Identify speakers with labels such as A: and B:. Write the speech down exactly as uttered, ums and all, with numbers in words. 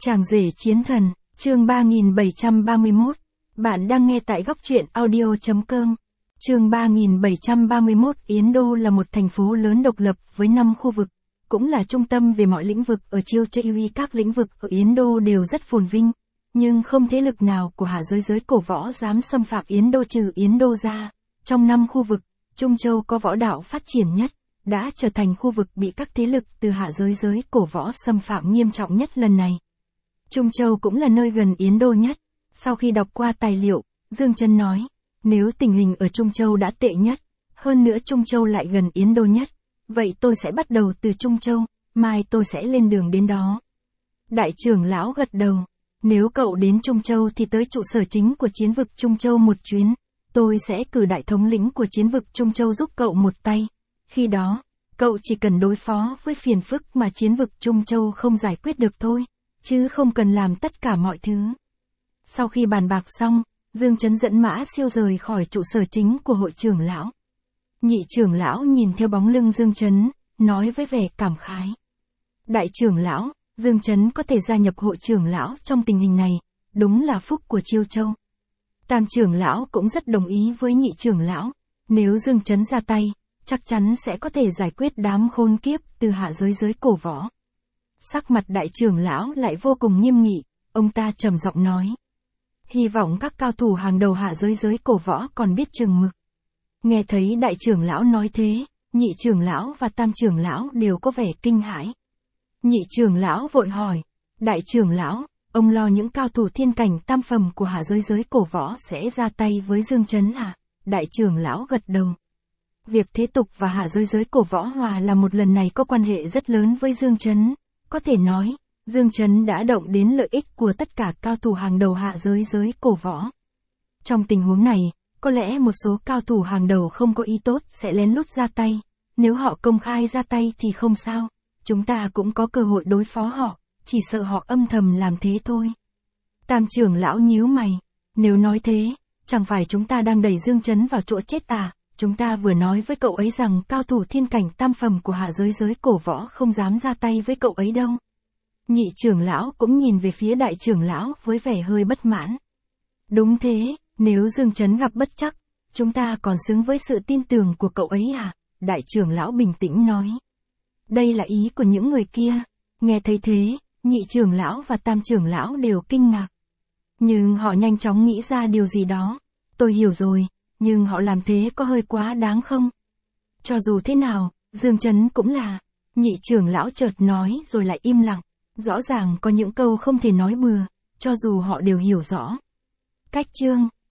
A: Chàng rể chiến thần, chương ba nghìn bảy trăm ba mươi mốt. Bạn đang nghe tại góc truyện audio chấm com. Chương ba nghìn bảy trăm ba mươi mốt. Yến Đô là một thành phố lớn độc lập với năm khu vực, cũng là trung tâm về mọi lĩnh vực ở Chiêu Chây. Các lĩnh vực ở Yến Đô đều rất phồn vinh, nhưng không thế lực nào của hạ giới giới cổ võ dám xâm phạm Yến Đô trừ Yến Đô ra. Trong năm khu vực, Trung Châu có võ đạo phát triển nhất, đã trở thành khu vực bị các thế lực từ hạ giới giới cổ võ xâm phạm nghiêm trọng nhất lần này. Trung Châu cũng là nơi gần Yến Đô nhất. Sau khi đọc qua tài liệu, Dương Chấn nói, nếu tình hình ở Trung Châu đã tệ nhất, hơn nữa Trung Châu lại gần Yến Đô nhất, vậy tôi sẽ bắt đầu từ Trung Châu, mai tôi sẽ lên đường đến đó. Đại trưởng lão gật đầu, nếu cậu đến Trung Châu thì tới trụ sở chính của chiến vực Trung Châu một chuyến, tôi sẽ cử đại thống lĩnh của chiến vực Trung Châu giúp cậu một tay. Khi đó, cậu chỉ cần đối phó với phiền phức mà chiến vực Trung Châu không giải quyết được thôi, chứ không cần làm tất cả mọi thứ. Sau khi bàn bạc xong, Dương Chấn dẫn Mã Siêu rời khỏi trụ sở chính của hội trưởng lão. Nhị trưởng lão nhìn theo bóng lưng Dương Chấn, nói với vẻ cảm khái. Đại trưởng lão, Dương Chấn có thể gia nhập hội trưởng lão trong tình hình này, đúng là phúc của Chiêu Châu. Tam trưởng lão cũng rất đồng ý với nhị trưởng lão, nếu Dương Chấn ra tay, chắc chắn sẽ có thể giải quyết đám khôn kiếp từ hạ giới giới cổ võ. Sắc mặt đại trưởng lão lại vô cùng nghiêm nghị, ông ta trầm giọng nói. Hy vọng các cao thủ hàng đầu hạ giới giới cổ võ còn biết chừng mực. Nghe thấy đại trưởng lão nói thế, nhị trưởng lão và tam trưởng lão đều có vẻ kinh hãi. Nhị trưởng lão vội hỏi, đại trưởng lão, ông lo những cao thủ thiên cảnh tam phẩm của hạ giới giới cổ võ sẽ ra tay với Dương Chấn à? Đại trưởng lão gật đầu. Việc thế tục và hạ giới giới cổ võ hòa là một lần này có quan hệ rất lớn với Dương Chấn. Có thể nói, Dương Chấn đã động đến lợi ích của tất cả cao thủ hàng đầu hạ giới giới cổ võ. Trong tình huống này, có lẽ một số cao thủ hàng đầu không có ý tốt sẽ lén lút ra tay. Nếu họ công khai ra tay thì không sao, chúng ta cũng có cơ hội đối phó họ, chỉ sợ họ âm thầm làm thế thôi. Tam trưởng lão nhíu mày, nếu nói thế, chẳng phải chúng ta đang đẩy Dương Chấn vào chỗ chết à? Chúng ta vừa nói với cậu ấy rằng cao thủ thiên cảnh tam phẩm của hạ giới giới cổ võ không dám ra tay với cậu ấy đâu. Nhị trưởng lão cũng nhìn về phía đại trưởng lão với vẻ hơi bất mãn. Đúng thế, nếu Dương Chấn gặp bất trắc, chúng ta còn xứng với sự tin tưởng của cậu ấy à? Đại trưởng lão bình tĩnh nói. Đây là ý của những người kia. Nghe thấy thế, nhị trưởng lão và tam trưởng lão đều kinh ngạc. Nhưng họ nhanh chóng nghĩ ra điều gì đó. Tôi hiểu rồi. Nhưng họ làm thế có hơi quá đáng không? Cho dù thế nào, Dương Chấn cũng là. Nhị trưởng lão chợt nói rồi lại im lặng. Rõ ràng có những câu không thể nói bừa, cho dù họ đều hiểu rõ. Cách chương